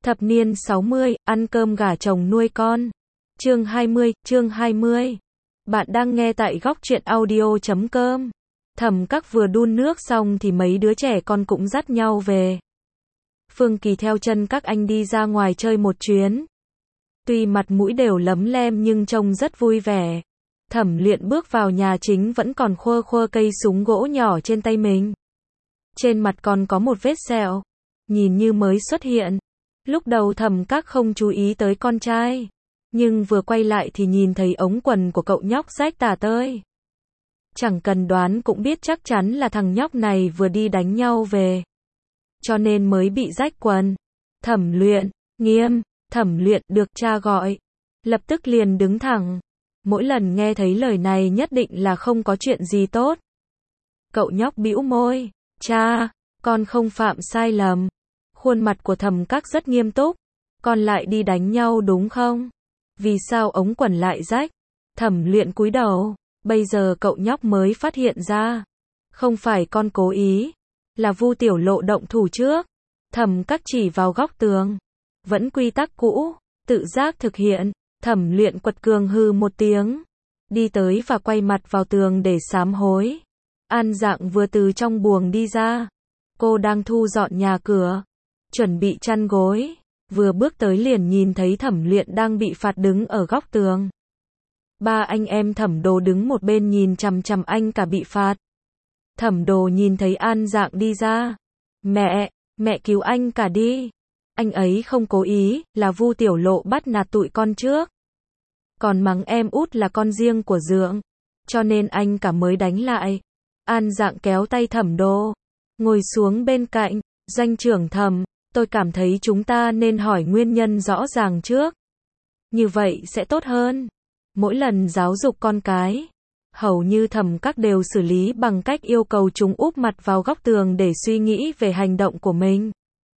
Thập niên 60, ăn cơm gà chồng nuôi con. Chương 20. Bạn đang nghe tại góc truyện audio.com. Thẩm Các vừa đun nước xong thì mấy đứa trẻ con cũng dắt nhau về. Phương Kỳ theo chân các anh đi ra ngoài chơi một chuyến. Tuy mặt mũi đều lấm lem nhưng trông rất vui vẻ. Thẩm Luyện bước vào nhà chính vẫn còn khua khua cây súng gỗ nhỏ trên tay mình. Trên mặt còn có một vết sẹo, nhìn như mới xuất hiện. Lúc đầu Thẩm Các không chú ý tới con trai, nhưng vừa quay lại thì nhìn thấy ống quần của cậu nhóc rách tả tơi. Chẳng cần đoán cũng biết chắc chắn là thằng nhóc này vừa đi đánh nhau về, cho nên mới bị rách quần. Thẩm Luyện, nghiêm, Thẩm Luyện được cha gọi, lập tức liền đứng thẳng. Mỗi lần nghe thấy lời này nhất định là không có chuyện gì tốt. Cậu nhóc bĩu môi, cha, con không phạm sai lầm. Khuôn mặt của Thẩm Các rất nghiêm túc. Con lại đi đánh nhau đúng không? Vì sao ống quần lại rách? Thẩm Luyện cúi đầu. Bây giờ cậu nhóc mới phát hiện ra. Không phải con cố ý, là Vu Tiểu Lộ động thủ trước. Thẩm Các chỉ vào góc tường. Vẫn quy tắc cũ, tự giác thực hiện. Thẩm Luyện quật cường hừ một tiếng, đi tới và quay mặt vào tường để sám hối. An Dạng vừa từ trong buồng đi ra. Cô đang thu dọn nhà cửa, chuẩn bị chăn gối. Vừa bước tới liền nhìn thấy Thẩm Luyện đang bị phạt đứng ở góc tường. Ba anh em Thẩm Đồ đứng một bên nhìn chằm chằm anh cả bị phạt. Thẩm Đồ nhìn thấy An Dạng đi ra. Mẹ cứu anh cả đi. Anh ấy không cố ý, là Vu Tiểu Lộ bắt nạt tụi con trước. Còn mắng em út là con riêng của Dượng, cho nên anh cả mới đánh lại. An Dạng kéo tay Thẩm Đồ, ngồi xuống bên cạnh. Doanh trưởng Thẩm, tôi cảm thấy chúng ta nên hỏi nguyên nhân rõ ràng trước. Như vậy sẽ tốt hơn. Mỗi lần giáo dục con cái, hầu như Thẩm Các đều xử lý bằng cách yêu cầu chúng úp mặt vào góc tường để suy nghĩ về hành động của mình.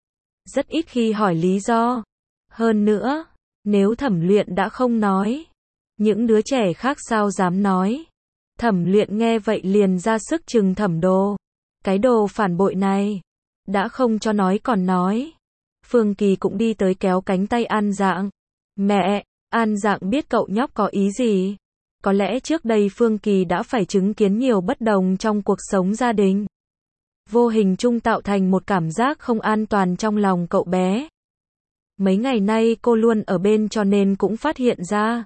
Rất ít khi hỏi lý do. Hơn nữa, nếu Thẩm Luyện đã không nói, những đứa trẻ khác sao dám nói. Thẩm Luyện nghe vậy liền ra sức trừng Thẩm Đồ. Cái đồ phản bội này, đã không cho nói còn nói. Phương Kỳ cũng đi tới kéo cánh tay An Dạng. Mẹ, An Dạng biết cậu nhóc có ý gì. Có lẽ trước đây Phương Kỳ đã phải chứng kiến nhiều bất đồng trong cuộc sống gia đình. Vô hình chung tạo thành một cảm giác không an toàn trong lòng cậu bé. Mấy ngày nay cô luôn ở bên cho nên cũng phát hiện ra.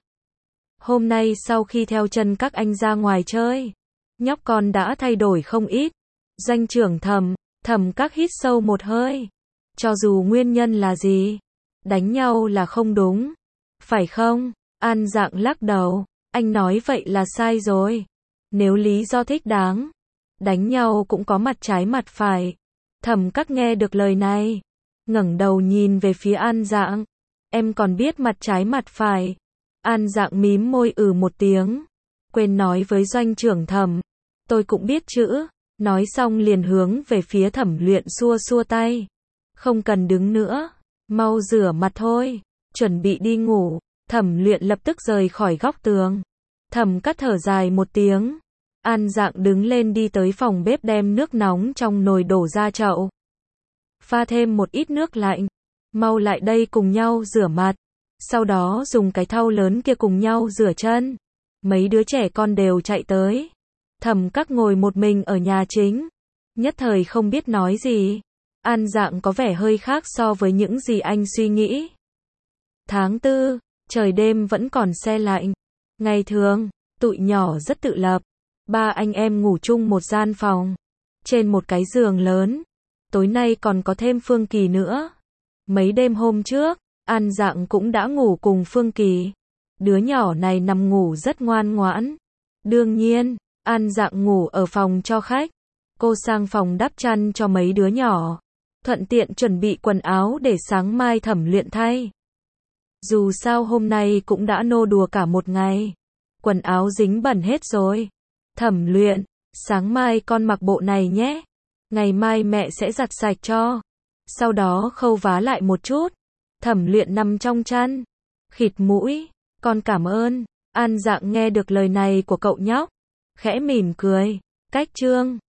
Hôm nay sau khi theo chân các anh ra ngoài chơi, nhóc con đã thay đổi không ít. Doanh trưởng Thẩm Các hít sâu một hơi. Cho dù nguyên nhân là gì, đánh nhau là không đúng, phải không? An Dạng lắc đầu, anh nói vậy là sai rồi. Nếu lý do thích đáng, đánh nhau cũng có mặt trái mặt phải. Thẩm Các nghe được lời này, ngẩng đầu nhìn về phía An Dạng. Em còn biết mặt trái mặt phải. An Dạng mím môi một tiếng. Quên nói với doanh trưởng Thẩm, tôi cũng biết chữ. Nói xong liền hướng về phía Thẩm Luyện xua xua tay. Không cần đứng nữa, mau rửa mặt thôi, chuẩn bị đi ngủ. Thẩm Luyện lập tức rời khỏi góc tường. Thẩm Các thở dài một tiếng. An Dạng đứng lên đi tới phòng bếp đem nước nóng trong nồi đổ ra chậu. Pha thêm một ít nước lạnh. Mau lại đây cùng nhau rửa mặt. Sau đó dùng cái thau lớn kia cùng nhau rửa chân. Mấy đứa trẻ con đều chạy tới. Thẩm Các ngồi một mình ở nhà chính, nhất thời không biết nói gì. An Dạng có vẻ hơi khác so với những gì anh suy nghĩ. Tháng 4, trời đêm vẫn còn se lạnh. Ngày thường, tụi nhỏ rất tự lập. Ba anh em ngủ chung một gian phòng, trên một cái giường lớn. Tối nay còn có thêm Phương Kỳ nữa. Mấy đêm hôm trước, An Dạng cũng đã ngủ cùng Phương Kỳ. Đứa nhỏ này nằm ngủ rất ngoan ngoãn. Đương nhiên, An Dạng ngủ ở phòng cho khách. Cô sang phòng đắp chăn cho mấy đứa nhỏ, thuận tiện chuẩn bị quần áo để sáng mai Thẩm Luyện thay. Dù sao hôm nay cũng đã nô đùa cả một ngày, quần áo dính bẩn hết rồi. Thẩm Luyện, sáng mai con mặc bộ này nhé. Ngày mai mẹ sẽ giặt sạch cho. Sau đó khâu vá lại một chút. Thẩm Luyện nằm trong chăn, khịt mũi. Con cảm ơn. An Dạng nghe được lời này của cậu nhóc, khẽ mỉm cười. Cách chương